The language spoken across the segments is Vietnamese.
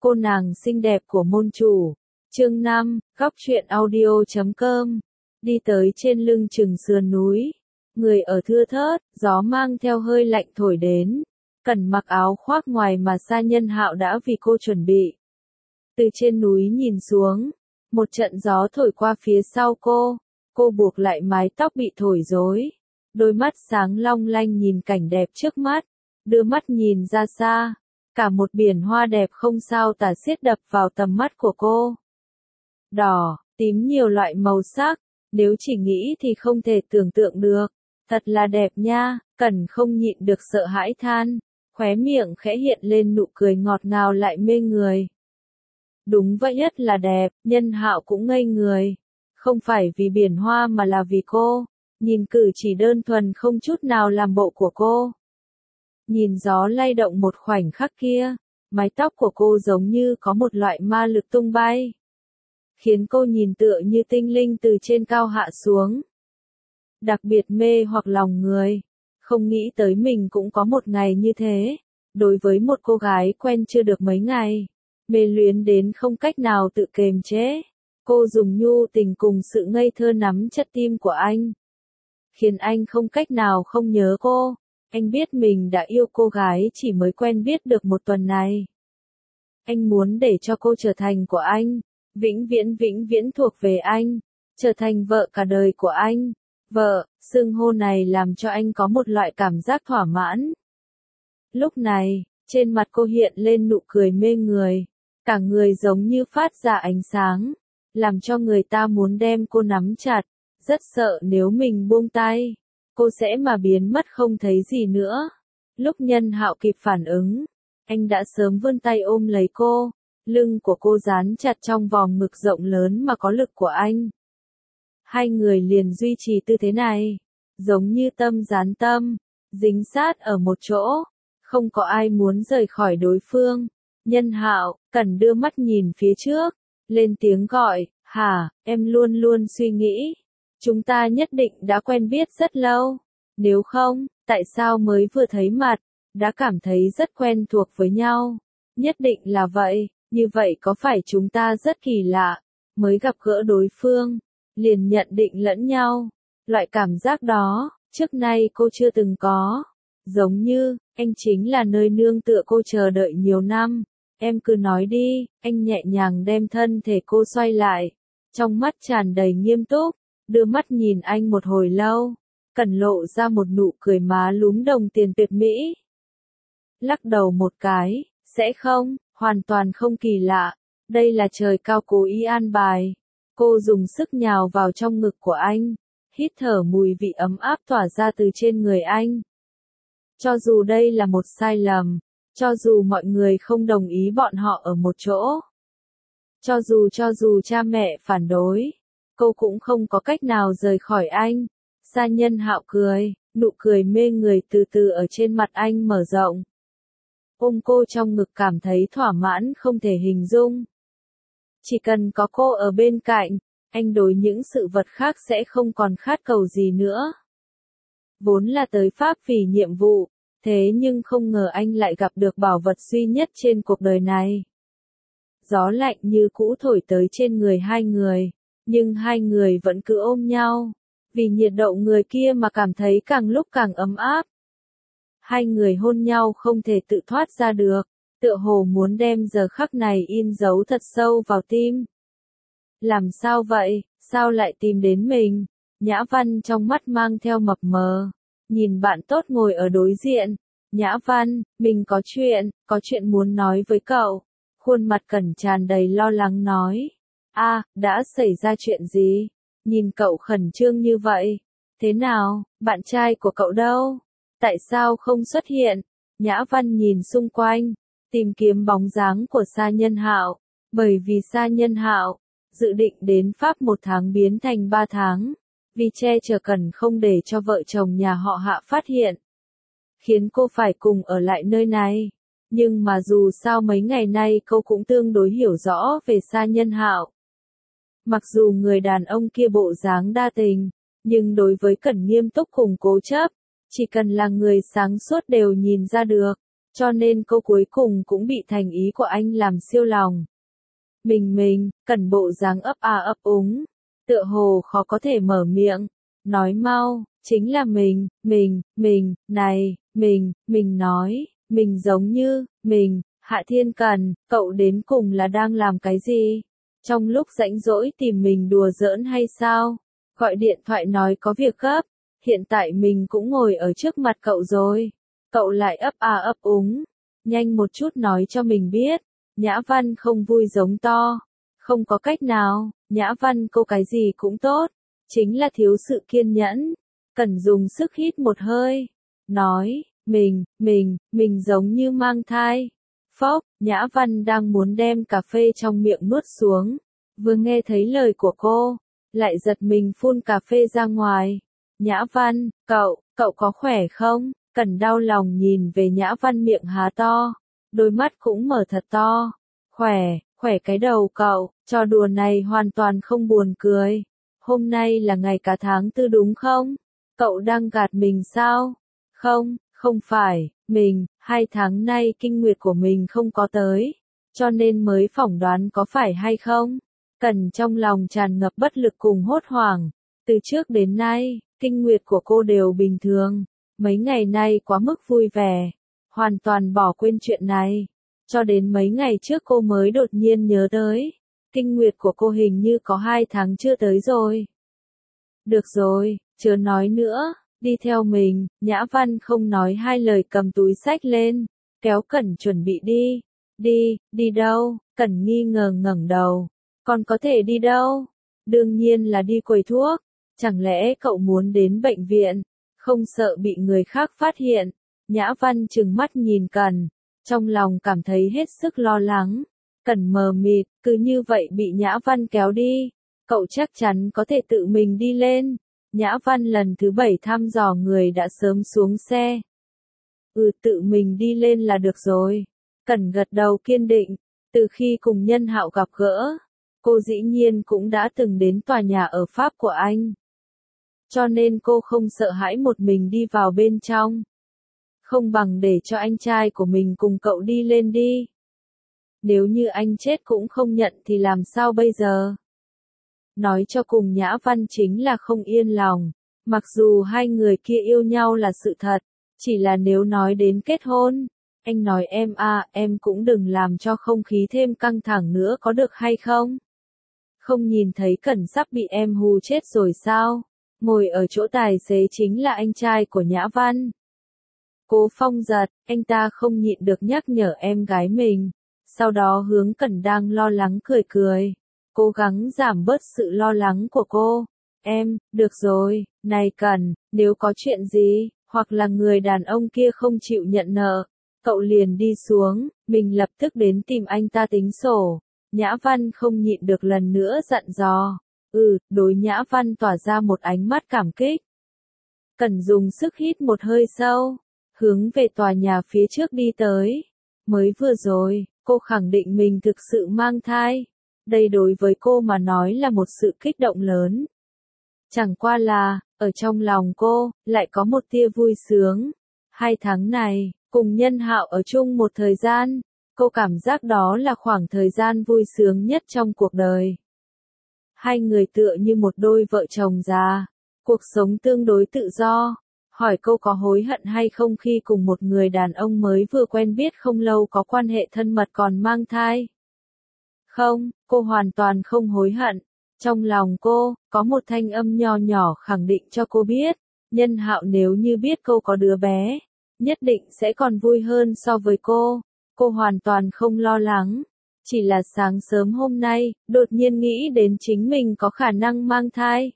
Cô nàng xinh đẹp của môn chủ. Chương 5, góc truyện audio.com. Đi tới trên lưng chừng sườn núi. Người ở thưa thớt, gió mang theo hơi lạnh thổi đến. Cần mặc áo khoác ngoài mà Sa Nhân Hạo đã vì cô chuẩn bị. Từ trên núi nhìn xuống, một trận gió thổi qua phía sau cô buộc lại mái tóc bị thổi rối. Đôi mắt sáng long lanh nhìn cảnh đẹp trước mắt, đưa mắt nhìn ra xa. Cả một biển hoa đẹp không sao tả xiết đập vào tầm mắt của cô. Đỏ, tím nhiều loại màu sắc, nếu chỉ nghĩ thì không thể tưởng tượng được. Thật là đẹp nha, Cẩn không nhịn được sợ hãi than, khóe miệng khẽ hiện lên nụ cười ngọt ngào lại mê người. Đúng vậy, nhất là đẹp, Nhân Hạo cũng ngây người. Không phải vì biển hoa mà là vì cô, nhìn cử chỉ đơn thuần không chút nào làm bộ của cô. Nhìn gió lay động một khoảnh khắc kia, mái tóc của cô giống như có một loại ma lực tung bay, khiến cô nhìn tựa như tinh linh từ trên cao hạ xuống. Đặc biệt mê hoặc lòng người, không nghĩ tới mình cũng có một ngày như thế. Đối với một cô gái quen chưa được mấy ngày, mê luyến đến không cách nào tự kềm chế, cô dùng nhu tình cùng sự ngây thơ nắm chặt tim của anh, khiến anh không cách nào không nhớ cô. Anh biết mình đã yêu cô gái chỉ mới quen biết được một tuần này. Anh muốn để cho cô trở thành của anh, vĩnh viễn thuộc về anh, trở thành vợ cả đời của anh. Vợ, xưng hô này làm cho anh có một loại cảm giác thỏa mãn. Lúc này, trên mặt cô hiện lên nụ cười mê người, cả người giống như phát ra ánh sáng, làm cho người ta muốn đem cô nắm chặt, rất sợ nếu mình buông tay, cô sẽ mà biến mất không thấy gì nữa. Lúc Nhân Hạo kịp phản ứng, anh đã sớm vươn tay ôm lấy cô, lưng của cô dán chặt trong vòng ngực rộng lớn mà có lực của anh. Hai người liền duy trì tư thế này, giống như tâm dán tâm, dính sát ở một chỗ, không có ai muốn rời khỏi đối phương. Nhân Hạo, Cẩn đưa mắt nhìn phía trước, lên tiếng gọi, hả, em luôn luôn suy nghĩ. Chúng ta nhất định đã quen biết rất lâu. Nếu không, tại sao mới vừa thấy mặt, đã cảm thấy rất quen thuộc với nhau? Nhất định là vậy, như vậy có phải chúng ta rất kỳ lạ, mới gặp gỡ đối phương, liền nhận định lẫn nhau. Loại cảm giác đó, trước nay cô chưa từng có. Giống như, anh chính là nơi nương tựa cô chờ đợi nhiều năm. Em cứ nói đi, anh nhẹ nhàng đem thân thể cô xoay lại, trong mắt tràn đầy nghiêm túc. Đưa mắt nhìn anh một hồi lâu, Cẩn lộ ra một nụ cười má lúm đồng tiền tuyệt mỹ. Lắc đầu một cái, sẽ không, hoàn toàn không kỳ lạ, đây là trời cao cố ý an bài. Cô dùng sức nhào vào trong ngực của anh, hít thở mùi vị ấm áp tỏa ra từ trên người anh. Cho dù đây là một sai lầm, cho dù mọi người không đồng ý bọn họ ở một chỗ, cho dù cha mẹ phản đối, cô cũng không có cách nào rời khỏi anh. Sa Nhân Hạo cười, nụ cười mê người từ từ ở trên mặt anh mở rộng. Ôm cô trong ngực cảm thấy thỏa mãn không thể hình dung. Chỉ cần có cô ở bên cạnh, anh đối những sự vật khác sẽ không còn khát cầu gì nữa. Vốn là tới Pháp vì nhiệm vụ, thế nhưng không ngờ anh lại gặp được bảo vật duy nhất trên cuộc đời này. Gió lạnh như cũ thổi tới trên người hai người, nhưng hai người vẫn cứ ôm nhau, vì nhiệt độ người kia mà cảm thấy càng lúc càng ấm áp. Hai người hôn nhau không thể tự thoát ra được, tựa hồ muốn đem giờ khắc này in dấu thật sâu vào tim. Làm sao vậy, sao lại tìm đến mình? Nhã Văn trong mắt mang theo mập mờ, nhìn bạn tốt ngồi ở đối diện. Nhã Văn, mình có chuyện muốn nói với cậu. Khuôn mặt Cẩn tràn đầy lo lắng nói. Đã xảy ra chuyện gì? Nhìn cậu khẩn trương như vậy. Thế nào, bạn trai của cậu đâu? Tại sao không xuất hiện? Nhã Văn nhìn xung quanh, tìm kiếm bóng dáng của Sa Nhân Hạo, bởi vì Sa Nhân Hạo dự định đến Pháp 1 tháng biến thành 3 tháng, vì che chở Cẩn không để cho vợ chồng nhà họ Hạ phát hiện, khiến cô phải cùng ở lại nơi này. Nhưng mà dù sao mấy ngày nay cô cũng tương đối hiểu rõ về Sa Nhân Hạo. Mặc dù người đàn ông kia bộ dáng đa tình, nhưng đối với Cẩn nghiêm túc cùng cố chấp, chỉ cần là người sáng suốt đều nhìn ra được. Cho nên cô cuối cùng cũng bị thành ý của anh làm siêu lòng. Mình, Cẩn bộ dáng ấp a ấp úng, tựa hồ khó có thể mở miệng, nói mau, chính là này, mình nói, mình giống như, Hạ Thiên Cẩn, cậu đến cùng là đang làm cái gì? Trong lúc rảnh rỗi tìm mình đùa giỡn hay sao? Gọi điện thoại nói có việc gấp, hiện tại mình cũng ngồi ở trước mặt cậu rồi. Cậu lại ấp a ấp úng, nhanh một chút nói cho mình biết. Nhã Văn không vui giống to. Không có cách nào, Nhã Văn cô cái gì cũng tốt, chính là thiếu sự kiên nhẫn. Cần dùng sức hít một hơi, nói, mình giống như mang thai. Phốc, Nhã Văn đang muốn đem cà phê trong miệng nuốt xuống, vừa nghe thấy lời của cô, lại giật mình phun cà phê ra ngoài. Nhã Văn, cậu có khỏe không? Cần đau lòng nhìn về Nhã Văn miệng há to, đôi mắt cũng mở thật to. Khỏe cái đầu cậu, trò đùa này hoàn toàn không buồn cười. Hôm nay là ngày cả tháng tư đúng không? Cậu đang gạt mình sao? Không phải, 2 tháng nay kinh nguyệt của mình không có tới, cho nên mới phỏng đoán có phải hay không? Cần trong lòng tràn ngập bất lực cùng hốt hoảng. Từ trước đến nay, kinh nguyệt của cô đều bình thường, mấy ngày nay quá mức vui vẻ, hoàn toàn bỏ quên chuyện này. Cho đến mấy ngày trước cô mới đột nhiên nhớ tới, kinh nguyệt của cô hình như có 2 tháng chưa tới rồi. Được rồi, chớ nói nữa, đi theo mình. Nhã Văn không nói hai lời cầm túi xách lên, kéo Cẩn chuẩn bị đi. Đi đâu? Cẩn nghi ngờ ngẩng đầu. Còn có thể đi đâu? Đương nhiên là đi quầy thuốc. Chẳng lẽ cậu muốn đến bệnh viện? Không sợ bị người khác phát hiện? Nhã Văn trừng mắt nhìn Cẩn, trong lòng cảm thấy hết sức lo lắng. Cẩn mờ mịt, cứ như vậy bị Nhã Văn kéo đi. Cậu chắc chắn có thể tự mình đi lên. Nhã Văn lần thứ 7 thăm dò người đã sớm xuống xe. Tự mình đi lên là được rồi. Cẩn gật đầu kiên định. Từ khi cùng Nhân Hạo gặp gỡ, cô dĩ nhiên cũng đã từng đến tòa nhà ở Pháp của anh. Cho nên cô không sợ hãi một mình đi vào bên trong. Không bằng để cho anh trai của mình cùng cậu đi lên đi. Nếu như anh chết cũng không nhận thì làm sao bây giờ? Nói cho cùng Nhã Văn chính là không yên lòng. Mặc dù hai người kia yêu nhau là sự thật, chỉ là nếu nói đến kết hôn, anh nói em cũng đừng làm cho không khí thêm căng thẳng nữa có được hay không? Không nhìn thấy Cẩn sắp bị em hù chết rồi sao? Ngồi ở chỗ tài xế chính là anh trai của Nhã Văn. Cố Phong giật, anh ta không nhịn được nhắc nhở em gái mình. Sau đó hướng Cẩn đang lo lắng cười. Cố gắng giảm bớt sự lo lắng của cô. Được rồi, này Cẩn, nếu có chuyện gì, hoặc là người đàn ông kia không chịu nhận nợ, cậu liền đi xuống, mình lập tức đến tìm anh ta tính sổ. Nhã Văn không nhịn được lần nữa dặn dò. Đối Nhã Văn tỏa ra một ánh mắt cảm kích. Cẩn dùng sức hít một hơi sâu, hướng về tòa nhà phía trước đi tới. Mới vừa rồi, cô khẳng định mình thực sự mang thai. Đây đối với cô mà nói là một sự kích động lớn. Chẳng qua là, ở trong lòng cô, lại có một tia vui sướng. 2 tháng này, cùng Nhân Hạo ở chung một thời gian, cô cảm giác đó là khoảng thời gian vui sướng nhất trong cuộc đời. Hai người tựa như một đôi vợ chồng già, cuộc sống tương đối tự do. Hỏi cô có hối hận hay không khi cùng một người đàn ông mới vừa quen biết không lâu có quan hệ thân mật còn mang thai? Không, cô hoàn toàn không hối hận. Trong lòng cô, có một thanh âm nho nhỏ khẳng định cho cô biết, Nhân Hạo nếu như biết cô có đứa bé, nhất định sẽ còn vui hơn so với cô. Cô hoàn toàn không lo lắng. Chỉ là sáng sớm hôm nay, đột nhiên nghĩ đến chính mình có khả năng mang thai.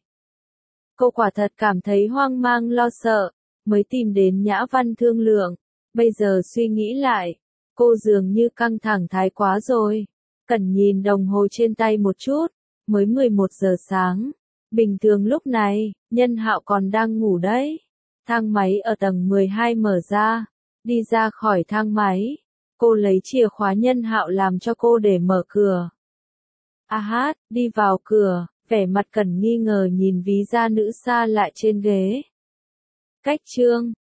Cô quả thật cảm thấy hoang mang lo sợ, mới tìm đến Nhã Văn thương lượng. Bây giờ suy nghĩ lại, cô dường như căng thẳng thái quá rồi. Cẩn nhìn đồng hồ trên tay một chút, mới 11 giờ sáng. Bình thường lúc này, Nhân Hạo còn đang ngủ đấy. Thang máy ở tầng 12 mở ra. Đi ra khỏi thang máy, cô lấy chìa khóa Nhân Hạo làm cho cô để mở cửa. Đi vào cửa, vẻ mặt Cẩn nghi ngờ nhìn ví da nữ xa lại trên ghế. Cách chương